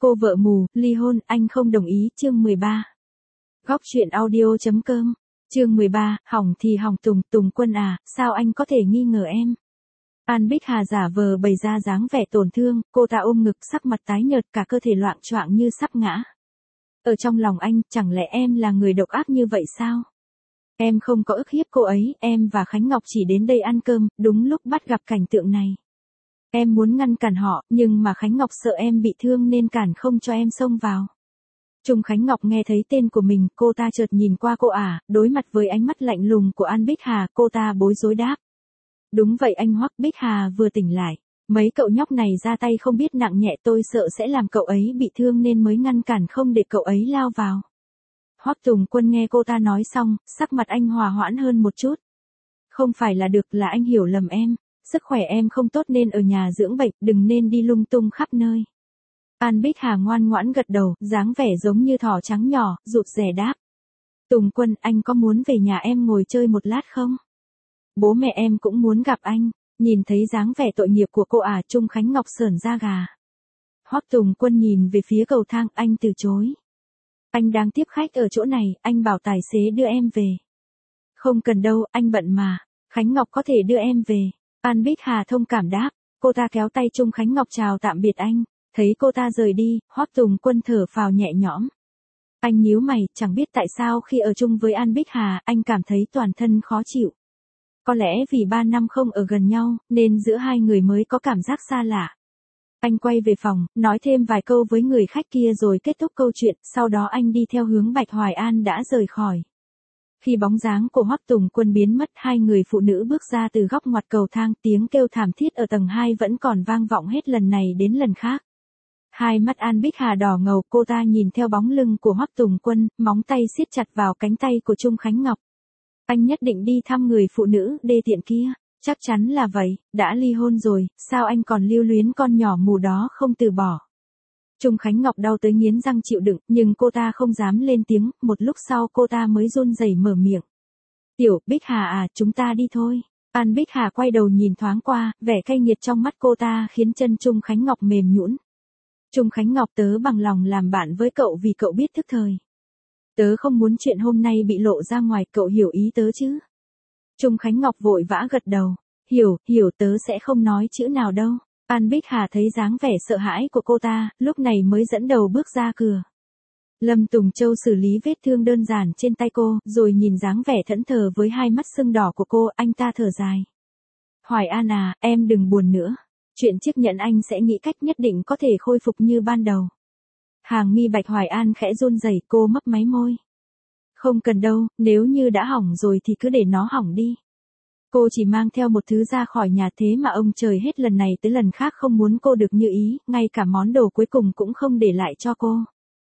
Cô vợ mù, ly hôn, anh không đồng ý, chương 13. Góc truyện audio.com, chương 13, hỏng thì hỏng Tùng Quân à, sao anh có thể nghi ngờ em? An Bích Hà giả vờ bày ra dáng vẻ tổn thương, cô ta ôm ngực sắc mặt tái nhợt cả cơ thể loạng choạng như sắp ngã. Ở trong lòng anh, chẳng lẽ em là người độc ác như vậy sao? Em không có ức hiếp cô ấy, em và Khánh Ngọc chỉ đến đây ăn cơm, đúng lúc bắt gặp cảnh tượng này. Em muốn ngăn cản họ, nhưng mà Khánh Ngọc sợ em bị thương nên cản không cho em xông vào. Trung Khánh Ngọc nghe thấy tên của mình, cô ta chợt nhìn qua cô đối mặt với ánh mắt lạnh lùng của An Bích Hà, cô ta bối rối đáp. Đúng vậy anh Hoắc. Bích Hà vừa tỉnh lại. Mấy cậu nhóc này ra tay không biết nặng nhẹ, tôi sợ sẽ làm cậu ấy bị thương nên mới ngăn cản không để cậu ấy lao vào. Hoắc Tùng Quân nghe cô ta nói xong, sắc mặt anh hòa hoãn hơn một chút. Không phải là được, là anh hiểu lầm em. Sức khỏe em không tốt nên ở nhà dưỡng bệnh, đừng nên đi lung tung khắp nơi. An Bích Hà ngoan ngoãn gật đầu, dáng vẻ giống như thỏ trắng nhỏ, rụt rè đáp. Tùng Quân, anh có muốn về nhà em ngồi chơi một lát không? Bố mẹ em cũng muốn gặp anh. Nhìn thấy dáng vẻ tội nghiệp của cô Trung Khánh Ngọc sởn da gà. Hoắc Tùng Quân nhìn về phía cầu thang, anh từ chối. Anh đang tiếp khách ở chỗ này, anh bảo tài xế đưa em về. Không cần đâu, anh bận mà. Khánh Ngọc có thể đưa em về. An Bích Hà thông cảm đáp. Cô ta kéo tay Trung Khánh Ngọc chào tạm biệt anh. Thấy cô ta rời đi, Hoắc Tùng Quân thở phào nhẹ nhõm. Anh nhíu mày, chẳng biết tại sao khi ở chung với An Bích Hà, anh cảm thấy toàn thân khó chịu. Có lẽ vì 3 năm không ở gần nhau, nên giữa hai người mới có cảm giác xa lạ. Anh quay về phòng, nói thêm vài câu với người khách kia rồi kết thúc câu chuyện, sau đó anh đi theo hướng Bạch Hoài An đã rời khỏi. Khi bóng dáng của Hoắc Tùng Quân biến mất, hai người phụ nữ bước ra từ góc ngoặt cầu thang, tiếng kêu thảm thiết ở tầng 2 vẫn còn vang vọng hết lần này đến lần khác. Hai mắt An Bích Hà đỏ ngầu, cô ta nhìn theo bóng lưng của Hoắc Tùng Quân, móng tay siết chặt vào cánh tay của Trung Khánh Ngọc. Anh nhất định đi thăm người phụ nữ đê tiện kia, chắc chắn là vậy, đã ly hôn rồi, sao anh còn lưu luyến con nhỏ mù đó không từ bỏ. Trung Khánh Ngọc đau tới nghiến răng chịu đựng, nhưng cô ta không dám lên tiếng, một lúc sau cô ta mới run rẩy mở miệng. Tiểu Bích Hà chúng ta đi thôi. An Bích Hà quay đầu nhìn thoáng qua, vẻ cay nghiệt trong mắt cô ta khiến chân Trung Khánh Ngọc mềm nhũn. Trung Khánh Ngọc, tớ bằng lòng làm bạn với cậu vì cậu biết thức thời. Tớ không muốn chuyện hôm nay bị lộ ra ngoài, cậu hiểu ý tớ chứ? Trung Khánh Ngọc vội vã gật đầu. Hiểu, tớ sẽ không nói chữ nào đâu. An Bích Hà thấy dáng vẻ sợ hãi của cô ta, lúc này mới dẫn đầu bước ra cửa. Lâm Tùng Châu xử lý vết thương đơn giản trên tay cô, rồi nhìn dáng vẻ thẫn thờ với hai mắt sưng đỏ của cô, anh ta thở dài. Hoài An em đừng buồn nữa. Chuyện chiếc nhẫn anh sẽ nghĩ cách nhất định có thể khôi phục như ban đầu. Hàng mi Bạch Hoài An khẽ run rẩy, cô mấp máy môi. Không cần đâu, nếu như đã hỏng rồi thì cứ để nó hỏng đi. Cô chỉ mang theo một thứ ra khỏi nhà, thế mà ông trời hết lần này tới lần khác không muốn cô được như ý, ngay cả món đồ cuối cùng cũng không để lại cho cô.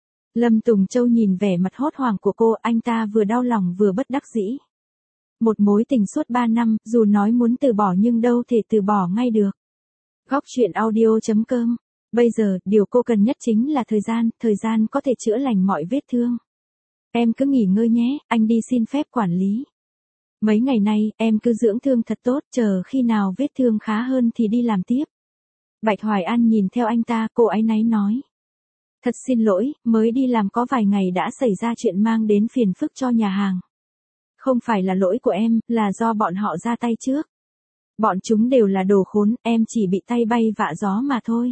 Lâm Tùng Châu nhìn vẻ mặt hốt hoảng của cô, anh ta vừa đau lòng vừa bất đắc dĩ. Một mối tình suốt 3 năm, dù nói muốn từ bỏ nhưng đâu thể từ bỏ ngay được. Góc truyện audio.com. Bây giờ, điều cô cần nhất chính là thời gian có thể chữa lành mọi vết thương. Em cứ nghỉ ngơi nhé, anh đi xin phép quản lý. Mấy ngày nay, em cứ dưỡng thương thật tốt, chờ khi nào vết thương khá hơn thì đi làm tiếp. Bạch Hoài An nhìn theo anh ta, cô áy náy nói. Thật xin lỗi, mới đi làm có vài ngày đã xảy ra chuyện mang đến phiền phức cho nhà hàng. Không phải là lỗi của em, là do bọn họ ra tay trước. Bọn chúng đều là đồ khốn, em chỉ bị tay bay vạ gió mà thôi.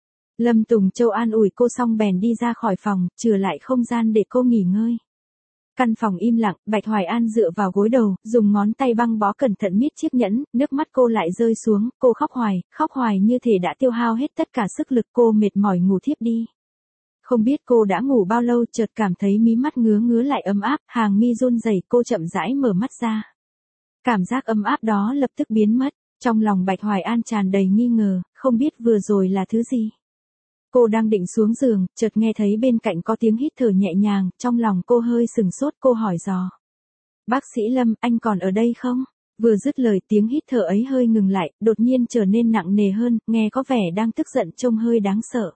Lâm Tùng Châu an ủi cô xong bèn đi ra khỏi phòng, chừa lại không gian để cô nghỉ ngơi. Căn phòng im lặng, Bạch Hoài An dựa vào gối đầu, dùng ngón tay băng bó cẩn thận miết chiếc nhẫn, nước mắt cô lại rơi xuống, cô khóc hoài như thể đã tiêu hao hết tất cả sức lực, cô mệt mỏi ngủ thiếp đi. Không biết cô đã ngủ bao lâu, chợt cảm thấy mí mắt ngứa lại ấm áp, hàng mi run rẩy, cô chậm rãi mở mắt ra. Cảm giác ấm áp đó lập tức biến mất, trong lòng Bạch Hoài An tràn đầy nghi ngờ, không biết vừa rồi là thứ gì. Cô đang định xuống giường, chợt nghe thấy bên cạnh có tiếng hít thở nhẹ nhàng, trong lòng cô hơi sừng sốt, cô hỏi dò. Bác sĩ Lâm, anh còn ở đây không? Vừa dứt lời tiếng hít thở ấy hơi ngừng lại, đột nhiên trở nên nặng nề hơn, nghe có vẻ đang tức giận trông hơi đáng sợ.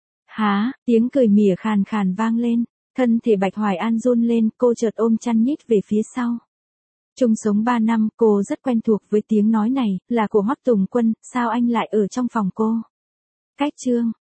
Tiếng cười mỉa khàn khàn vang lên, thân thể Bạch Hoài An run lên, cô chợt ôm chăn nhích về phía sau. Chung sống 3 năm, cô rất quen thuộc với tiếng nói này, là của Hoắc Tùng Quân, sao anh lại ở trong phòng cô? Cách chương